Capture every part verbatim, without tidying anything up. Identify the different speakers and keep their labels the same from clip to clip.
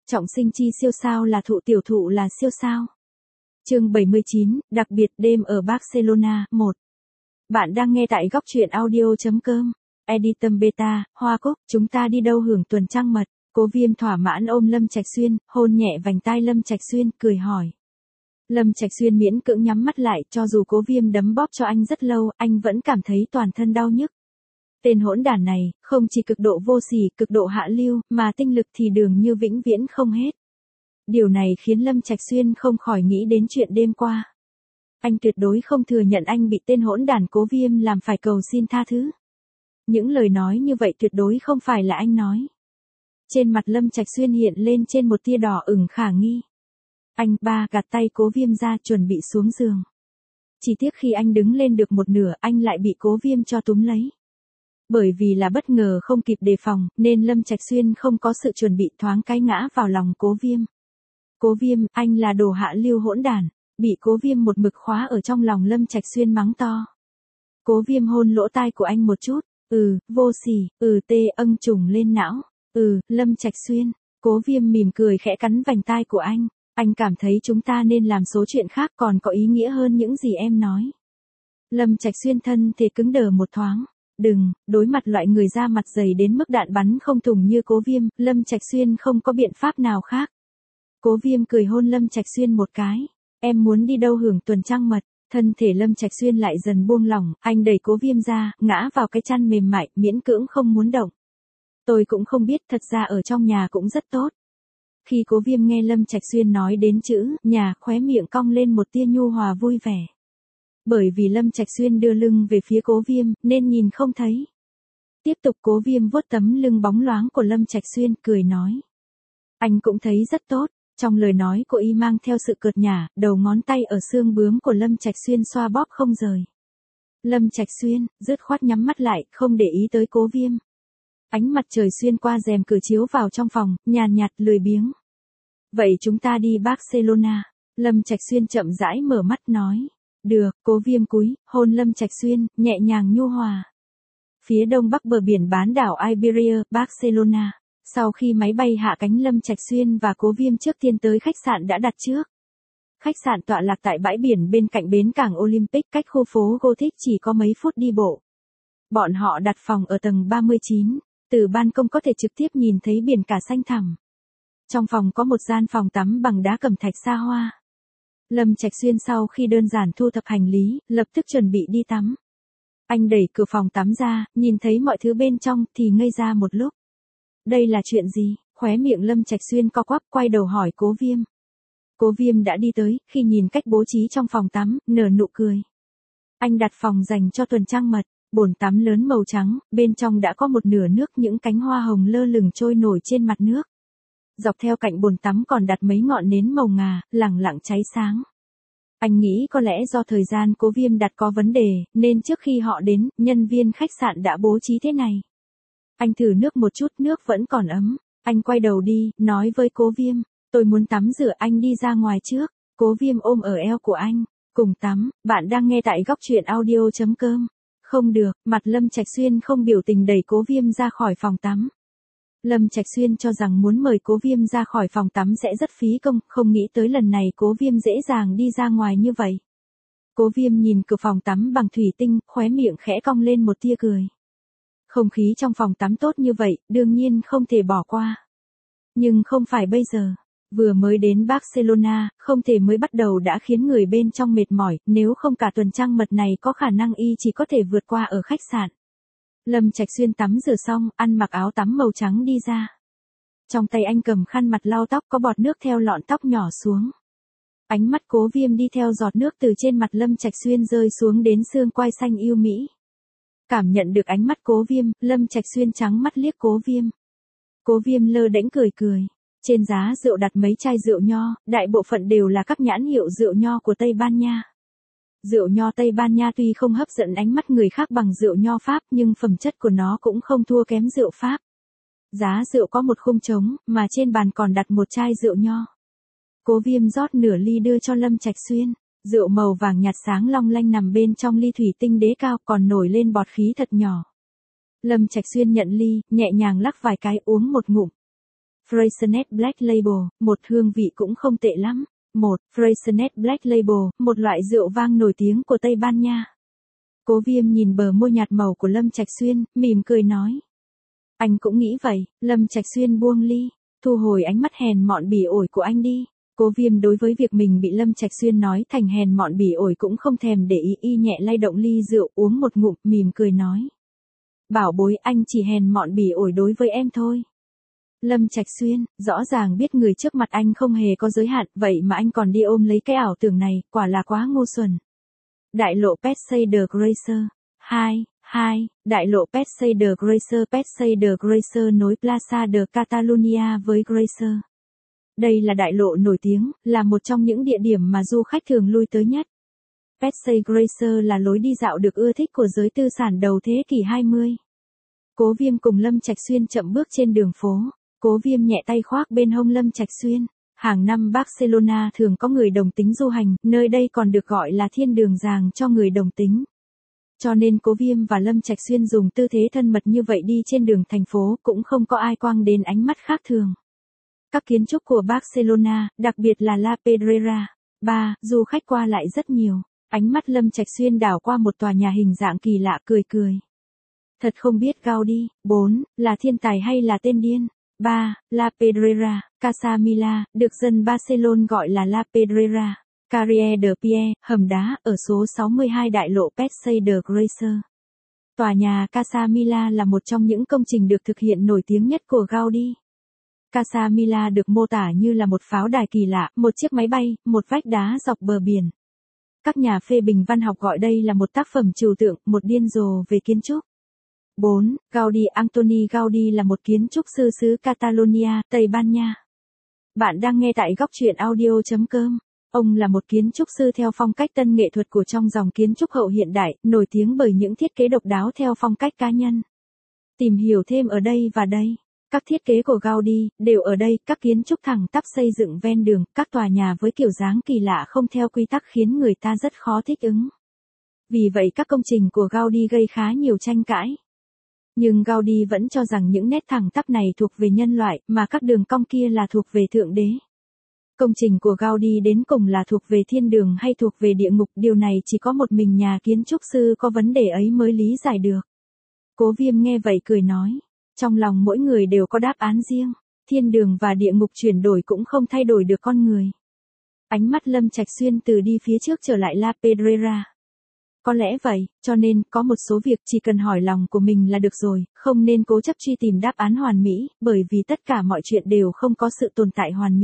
Speaker 1: Trọng sinh chi siêu sao là thụ, tiểu thụ là siêu sao. Chương bảy mươi chín, đặc biệt đêm ở Barcelona, một. Bạn đang nghe tại góc truyện audio chấm com. Editum Beta, Hoa Cúc, chúng ta đi đâu hưởng tuần trăng mật. Cố Viêm thỏa mãn ôm Lâm Trạch Xuyên, hôn nhẹ vành tai Lâm Trạch Xuyên, cười hỏi. Lâm Trạch Xuyên miễn cưỡng nhắm mắt lại, cho dù Cố Viêm đấm bóp cho anh rất lâu, anh vẫn cảm thấy toàn thân đau nhức. Tên hỗn đản này, không chỉ cực độ vô sỉ, cực độ hạ lưu, mà tinh lực thì dường như vĩnh viễn không hết. Điều này khiến Lâm Trạch Xuyên không khỏi nghĩ đến chuyện đêm qua. Anh tuyệt đối không thừa nhận anh bị tên hỗn đản Cố Viêm làm phải cầu xin tha thứ. Những lời nói như vậy tuyệt đối không phải là anh nói. Trên mặt Lâm Trạch Xuyên hiện lên trên một tia đỏ ửng khả nghi. Anh ba gạt tay Cố Viêm ra chuẩn bị xuống giường. Chỉ tiếc khi anh đứng lên được một nửa anh lại bị Cố Viêm cho túm lấy. Bởi vì là bất ngờ không kịp đề phòng, nên Lâm Trạch Xuyên không có sự chuẩn bị thoáng cái ngã vào lòng Cố Viêm. Cố Viêm, anh là đồ hạ lưu hỗn đản, bị Cố Viêm một mực khóa ở trong lòng Lâm Trạch Xuyên mắng to. Cố Viêm hôn lỗ tai của anh một chút, ừ, vô sỉ, ừ tê âng trùng lên não, ừ, Lâm Trạch Xuyên. Cố Viêm mỉm cười khẽ cắn vành tai của anh, anh cảm thấy chúng ta nên làm số chuyện khác còn có ý nghĩa hơn những gì em nói. Lâm Trạch Xuyên thân thể cứng đờ một thoáng. Đừng, đối mặt loại người da mặt dày đến mức đạn bắn không thủng như Cố Viêm, Lâm Trạch Xuyên không có biện pháp nào khác. Cố Viêm cười hôn Lâm Trạch Xuyên một cái. Em muốn đi đâu hưởng tuần trăng mật. Thân thể Lâm Trạch Xuyên lại dần buông lỏng, anh đẩy Cố Viêm ra, ngã vào cái chăn mềm mại, miễn cưỡng không muốn động. Tôi cũng không biết, thật ra ở trong nhà cũng rất tốt. Khi Cố Viêm nghe Lâm Trạch Xuyên nói đến chữ nhà, khóe miệng cong lên một tia nhu hòa vui vẻ. Bởi vì Lâm Trạch Xuyên đưa lưng về phía Cố Viêm, nên nhìn không thấy. Tiếp tục Cố Viêm vuốt tấm lưng bóng loáng của Lâm Trạch Xuyên, cười nói. Anh cũng thấy rất tốt. Trong lời nói của y mang theo sự cợt nhả, đầu ngón tay ở xương bướm của Lâm Trạch Xuyên xoa bóp không rời. Lâm Trạch Xuyên, dứt khoát nhắm mắt lại, không để ý tới Cố Viêm. Ánh mặt trời xuyên qua rèm cửa chiếu vào trong phòng, nhàn nhạt, lười biếng. Vậy chúng ta đi Barcelona. Lâm Trạch Xuyên chậm rãi mở mắt nói. Được, Cố Viêm cúi, hôn Lâm Trạch Xuyên, nhẹ nhàng nhu hòa. Phía đông bắc bờ biển bán đảo Iberia, Barcelona. Sau khi máy bay hạ cánh Lâm Trạch Xuyên và Cố Viêm trước tiên tới khách sạn đã đặt trước. Khách sạn tọa lạc tại bãi biển bên cạnh bến cảng Olympic, cách khu phố Gothic chỉ có mấy phút đi bộ. Bọn họ đặt phòng ở tầng ba mươi chín, từ ban công có thể trực tiếp nhìn thấy biển cả xanh thẳm. Trong phòng có một gian phòng tắm bằng đá cẩm thạch xa hoa. Lâm Trạch Xuyên sau khi đơn giản thu thập hành lý, lập tức chuẩn bị đi tắm. Anh đẩy cửa phòng tắm ra, nhìn thấy mọi thứ bên trong thì ngây ra một lúc. Đây là chuyện gì? Khóe miệng Lâm Trạch Xuyên co quắp, quay đầu hỏi Cố Viêm. Cố Viêm đã đi tới, khi nhìn cách bố trí trong phòng tắm, nở nụ cười. Anh đặt phòng dành cho tuần trăng mật, bồn tắm lớn màu trắng, bên trong đã có một nửa nước, những cánh hoa hồng lơ lửng trôi nổi trên mặt nước. Dọc theo cạnh bồn tắm còn đặt mấy ngọn nến màu ngà, lẳng lặng cháy sáng. Anh nghĩ có lẽ do thời gian Cố Viêm đặt có vấn đề, nên trước khi họ đến, nhân viên khách sạn đã bố trí thế này. Anh thử nước một chút, nước vẫn còn ấm. Anh quay đầu đi, nói với Cố Viêm. Tôi muốn tắm rửa, anh đi ra ngoài trước. Cố Viêm ôm ở eo của anh. Cùng tắm, bạn đang nghe tại góc truyện audio chấm com. Không được, mặt Lâm Trạch Xuyên không biểu tình đẩy Cố Viêm ra khỏi phòng tắm. Lâm Trạch Xuyên cho rằng muốn mời Cố Viêm ra khỏi phòng tắm sẽ rất phí công, không nghĩ tới lần này Cố Viêm dễ dàng đi ra ngoài như vậy. Cố Viêm nhìn cửa phòng tắm bằng thủy tinh, khóe miệng khẽ cong lên một tia cười. Không khí trong phòng tắm tốt như vậy, đương nhiên không thể bỏ qua. Nhưng không phải bây giờ. Vừa mới đến Barcelona, không thể mới bắt đầu đã khiến người bên trong mệt mỏi, nếu không cả tuần trăng mật này có khả năng y chỉ có thể vượt qua ở khách sạn. Lâm Trạch Xuyên tắm rửa xong, ăn mặc áo tắm màu trắng đi ra. Trong tay anh cầm khăn mặt lau tóc, có bọt nước theo lọn tóc nhỏ xuống. Ánh mắt Cố Viêm đi theo giọt nước từ trên mặt Lâm Trạch Xuyên rơi xuống đến xương quai xanh yêu mỹ. Cảm nhận được ánh mắt Cố Viêm, Lâm Trạch Xuyên trắng mắt liếc Cố Viêm. Cố Viêm lơ đễnh cười cười. Trên giá rượu đặt mấy chai rượu nho, đại bộ phận đều là các nhãn hiệu rượu nho của Tây Ban Nha. Rượu nho Tây Ban Nha tuy không hấp dẫn ánh mắt người khác bằng rượu nho Pháp, nhưng phẩm chất của nó cũng không thua kém rượu Pháp. Giá rượu có một khung trống, mà trên bàn còn đặt một chai rượu nho. Cố Viêm rót nửa ly đưa cho Lâm Trạch Xuyên. Rượu màu vàng nhạt sáng long lanh nằm bên trong ly thủy tinh đế cao, còn nổi lên bọt khí thật nhỏ. Lâm Trạch Xuyên nhận ly, nhẹ nhàng lắc vài cái, uống một ngụm. Freixenet Black Label, một hương vị cũng không tệ lắm. một. Freixenet Black Label, một loại rượu vang nổi tiếng của Tây Ban Nha. Cố Viêm nhìn bờ môi nhạt màu của Lâm Trạch Xuyên, mỉm cười nói. Anh cũng nghĩ vậy. Lâm Trạch Xuyên buông ly, thu hồi ánh mắt hèn mọn bỉ ổi của anh đi. Cố Viêm đối với việc mình bị Lâm Trạch Xuyên nói thành hèn mọn bỉ ổi cũng không thèm để ý, y nhẹ lay động ly rượu uống một ngụm, mỉm cười nói. Bảo bối, anh chỉ hèn mọn bỉ ổi đối với em thôi. Lâm Trạch Xuyên, rõ ràng biết người trước mặt anh không hề có giới hạn, vậy mà anh còn đi ôm lấy cái ảo tưởng này, quả là quá ngu xuẩn. Đại lộ Passeig de Grace. hai. hai. Đại lộ Passeig de Grace. Passeig de Grace nối Plaça de Catalunya với Grace. Đây là đại lộ nổi tiếng, là một trong những địa điểm mà du khách thường lui tới nhất. Passeig Grace là lối đi dạo được ưa thích của giới tư sản đầu thế kỷ hai mươi. Cố Viêm cùng Lâm Trạch Xuyên chậm bước trên đường phố. Cố Viêm nhẹ tay khoác bên hông Lâm Trạch Xuyên. Hàng năm Barcelona thường có người đồng tính du hành, nơi đây còn được gọi là thiên đường giàng cho người đồng tính. Cho nên Cố Viêm và Lâm Trạch Xuyên dùng tư thế thân mật như vậy đi trên đường thành phố, cũng không có ai quăng đến ánh mắt khác thường. Các kiến trúc của Barcelona, đặc biệt là La Pedrera. ba. Du khách qua lại rất nhiều. Ánh mắt Lâm Trạch Xuyên đảo qua một tòa nhà hình dạng kỳ lạ, cười cười. Thật không biết Gaudí. bốn. Là thiên tài hay là tên điên? ba. La Pedrera, Casa Mila, được dân Barcelona gọi là La Pedrera. Carrier de Pie, hầm đá, ở số sáu mươi hai đại lộ Passeig de Grace. Tòa nhà Casa Mila là một trong những công trình được thực hiện nổi tiếng nhất của Gaudí. Casa Mila được mô tả như là một pháo đài kỳ lạ, một chiếc máy bay, một vách đá dọc bờ biển. Các nhà phê bình văn học gọi đây là một tác phẩm trừu tượng, một điên rồ về kiến trúc. bốn. Gaudí. Antoni Gaudí là một kiến trúc sư xứ Catalonia, Tây Ban Nha. Bạn đang nghe tại góc truyện audio chấm com. Ông là một kiến trúc sư theo phong cách tân nghệ thuật của trong dòng kiến trúc hậu hiện đại, nổi tiếng bởi những thiết kế độc đáo theo phong cách cá nhân. Tìm hiểu thêm ở đây và đây. Các thiết kế của Gaudí đều ở đây, các kiến trúc thẳng tắp xây dựng ven đường, các tòa nhà với kiểu dáng kỳ lạ không theo quy tắc khiến người ta rất khó thích ứng. Vì vậy các công trình của Gaudí gây khá nhiều tranh cãi. Nhưng Gaudí vẫn cho rằng những nét thẳng tắp này thuộc về nhân loại, mà các đường cong kia là thuộc về Thượng Đế. Công trình của Gaudí đến cùng là thuộc về thiên đường hay thuộc về địa ngục, điều này chỉ có một mình nhà kiến trúc sư có vấn đề ấy mới lý giải được. Cố Viêm nghe vậy cười nói, trong lòng mỗi người đều có đáp án riêng, thiên đường và địa ngục chuyển đổi cũng không thay đổi được con người. Ánh mắt Lâm Trạch Xuyên từ đi phía trước trở lại La Pedrera. Có lẽ vậy, cho nên, có một số việc chỉ cần hỏi lòng của mình là được rồi, không nên cố chấp truy tìm đáp án hoàn mỹ, bởi vì tất cả mọi chuyện đều không có sự tồn tại hoàn mỹ.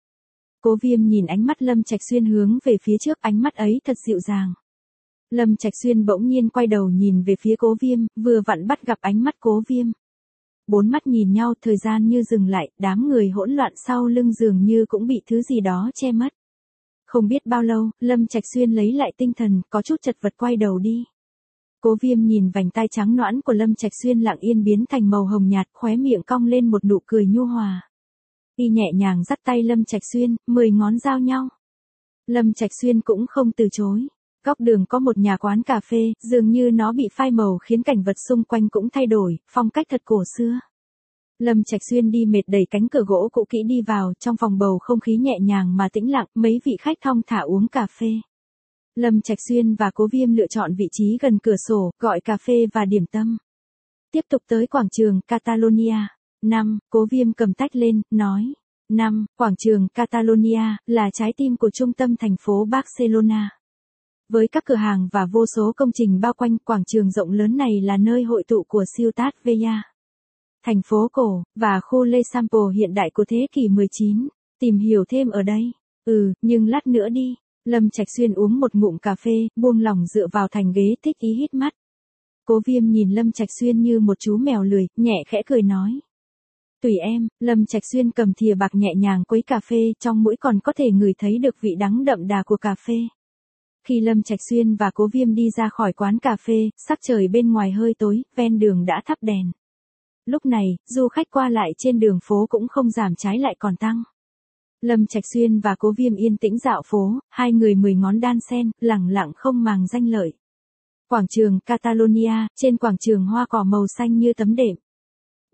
Speaker 1: Cố Viêm nhìn ánh mắt Lâm Trạch Xuyên hướng về phía trước, ánh mắt ấy thật dịu dàng. Lâm Trạch Xuyên bỗng nhiên quay đầu nhìn về phía Cố Viêm, vừa vặn bắt gặp ánh mắt Cố Viêm. Bốn mắt nhìn nhau, thời gian như dừng lại, đám người hỗn loạn sau lưng dường như cũng bị thứ gì đó che mất. Không biết bao lâu, Lâm Trạch Xuyên lấy lại tinh thần, có chút chật vật quay đầu đi. Cố Viêm nhìn vành tai trắng nõn của Lâm Trạch Xuyên lặng yên biến thành màu hồng nhạt, khóe miệng cong lên một nụ cười nhu hòa. Y nhẹ nhàng dắt tay Lâm Trạch Xuyên, mười ngón giao nhau. Lâm Trạch Xuyên cũng không từ chối. Góc đường có một nhà quán cà phê, dường như nó bị phai màu khiến cảnh vật xung quanh cũng thay đổi, phong cách thật cổ xưa. Lâm Trạch Xuyên đi mệt đẩy cánh cửa gỗ cũ kỹ đi vào, trong phòng bầu không khí nhẹ nhàng mà tĩnh lặng, mấy vị khách thong thả uống cà phê. Lâm Trạch Xuyên và Cố Viêm lựa chọn vị trí gần cửa sổ, gọi cà phê và điểm tâm. Tiếp tục tới quảng trường Catalonia. năm. Cố Viêm cầm tách lên, nói. năm. Quảng trường Catalonia là trái tim của trung tâm thành phố Barcelona. Với các cửa hàng và vô số công trình bao quanh, quảng trường rộng lớn này là nơi hội tụ của Ciutat Vella, thành phố cổ, và khu L'Eixample hiện đại của thế kỷ mười chín. Tìm hiểu thêm ở đây. Ừ, nhưng lát nữa đi. Lâm Trạch Xuyên uống một ngụm cà phê, buông lỏng dựa vào thành ghế, thích ý hít mắt. Cố Viêm nhìn Lâm Trạch Xuyên như một chú mèo lười, nhẹ khẽ cười nói. Tùy em. Lâm Trạch Xuyên cầm thìa bạc nhẹ nhàng quấy cà phê, trong mũi còn có thể ngửi thấy được vị đắng đậm đà của cà phê. Khi Lâm Trạch Xuyên và Cố Viêm đi ra khỏi quán cà phê, sắc trời bên ngoài hơi tối, ven đường đã thắp đèn. Lúc này, du khách qua lại trên đường phố cũng không giảm, trái lại còn tăng. Lâm Trạch Xuyên và Cố Viêm yên tĩnh dạo phố, hai người mười ngón đan sen, lẳng lặng không màng danh lợi. Quảng trường Catalonia, trên quảng trường hoa cỏ màu xanh như tấm đệm.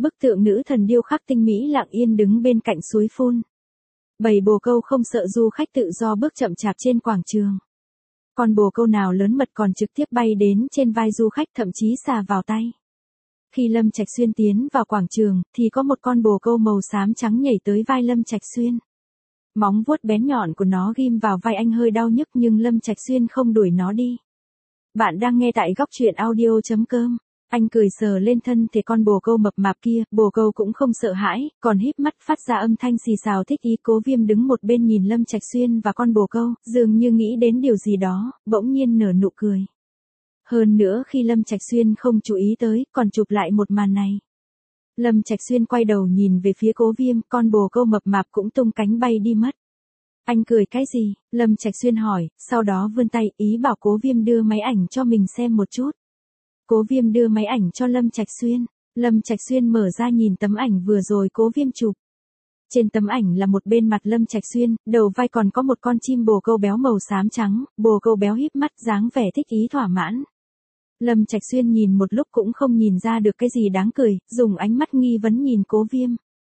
Speaker 1: Bức tượng nữ thần điêu khắc tinh mỹ lặng yên đứng bên cạnh suối phun. Bầy bồ câu không sợ du khách tự do bước chậm chạp trên quảng trường. Con bồ câu nào lớn mật còn trực tiếp bay đến trên vai du khách, thậm chí xà vào tay. Khi Lâm Trạch Xuyên tiến vào quảng trường, thì có một con bồ câu màu xám trắng nhảy tới vai Lâm Trạch Xuyên. Móng vuốt bén nhọn của nó ghim vào vai anh hơi đau nhức, nhưng Lâm Trạch Xuyên không đuổi nó đi. Bạn đang nghe tại góc truyện audio chấm com. Anh cười sờ lên thân thể con bồ câu mập mạp kia, bồ câu cũng không sợ hãi, còn híp mắt phát ra âm thanh xì xào thích ý. Cố Viêm đứng một bên nhìn Lâm Trạch Xuyên và con bồ câu, dường như nghĩ đến điều gì đó, bỗng nhiên nở nụ cười. Hơn nữa khi Lâm Trạch Xuyên không chú ý tới, còn chụp lại một màn này. Lâm Trạch Xuyên quay đầu nhìn về phía Cố Viêm, con bồ câu mập mạp cũng tung cánh bay đi mất. Anh cười cái gì? Lâm Trạch Xuyên hỏi, sau đó vươn tay, ý bảo Cố Viêm đưa máy ảnh cho mình xem một chút. Cố Viêm đưa máy ảnh cho Lâm Trạch Xuyên. Lâm Trạch Xuyên mở ra nhìn tấm ảnh vừa rồi Cố Viêm chụp. Trên tấm ảnh là một bên mặt Lâm Trạch Xuyên, đầu vai còn có một con chim bồ câu béo màu xám trắng, bồ câu béo híp mắt dáng vẻ thích ý thỏa mãn. Lâm Trạch Xuyên nhìn một lúc cũng không nhìn ra được cái gì đáng cười, dùng ánh mắt nghi vấn nhìn Cố Viêm.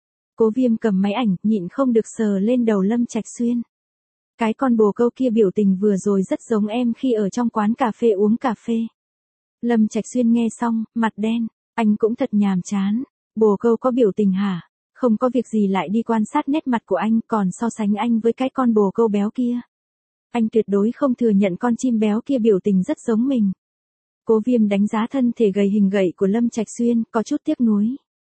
Speaker 1: Cố Viêm cầm máy ảnh, nhịn không được sờ lên đầu Lâm Trạch Xuyên. Cái con bồ câu kia biểu tình vừa rồi rất giống em khi ở trong quán cà phê uống cà phê. Lâm Trạch Xuyên nghe xong, mặt đen, anh cũng thật nhàm chán. Bồ câu có biểu tình hả? Không có việc gì lại đi quan sát nét mặt của anh, còn so sánh anh với cái con bồ câu béo kia. Anh tuyệt đối không thừa nhận con chim béo kia biểu tình rất giống mình. Cố Viêm đánh giá thân thể gầy hình gậy của Lâm Trạch Xuyên, có chút tiếc nuối.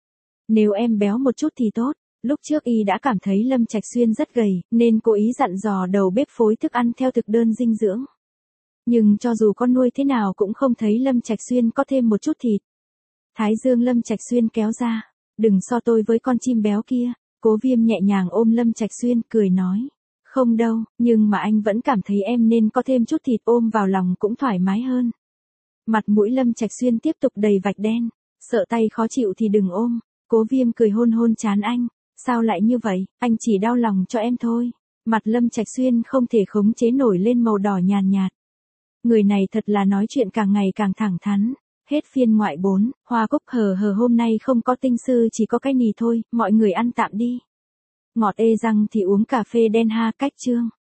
Speaker 1: Nếu em béo một chút thì tốt. Lúc trước y đã cảm thấy Lâm Trạch Xuyên rất gầy, nên cố ý dặn dò đầu bếp phối thức ăn theo thực đơn dinh dưỡng. Nhưng cho dù con nuôi thế nào cũng không thấy Lâm Trạch Xuyên có thêm một chút thịt. Thái dương Lâm Trạch Xuyên kéo ra. Đừng so tôi với con chim béo kia. Cố Viêm nhẹ nhàng ôm Lâm Trạch Xuyên, cười nói. Không đâu, nhưng mà anh vẫn cảm thấy em nên có thêm chút thịt, ôm vào lòng cũng thoải mái hơn. Mặt mũi Lâm Trạch Xuyên tiếp tục đầy vạch đen. Sợ tay khó chịu thì đừng ôm. Cố Viêm cười hôn hôn trán anh. Sao lại như vậy, anh chỉ đau lòng cho em thôi. Mặt Lâm Trạch Xuyên không thể khống chế nổi lên màu đỏ nhàn nhạt. Người này thật là nói chuyện càng ngày càng thẳng thắn. Hết phiên ngoại bốn, Hoa Cúc hờ hờ hôm nay không có tinh sư, chỉ có cái nì thôi, mọi người ăn tạm đi. Ngọt ê răng thì uống cà phê đen ha, cách chương.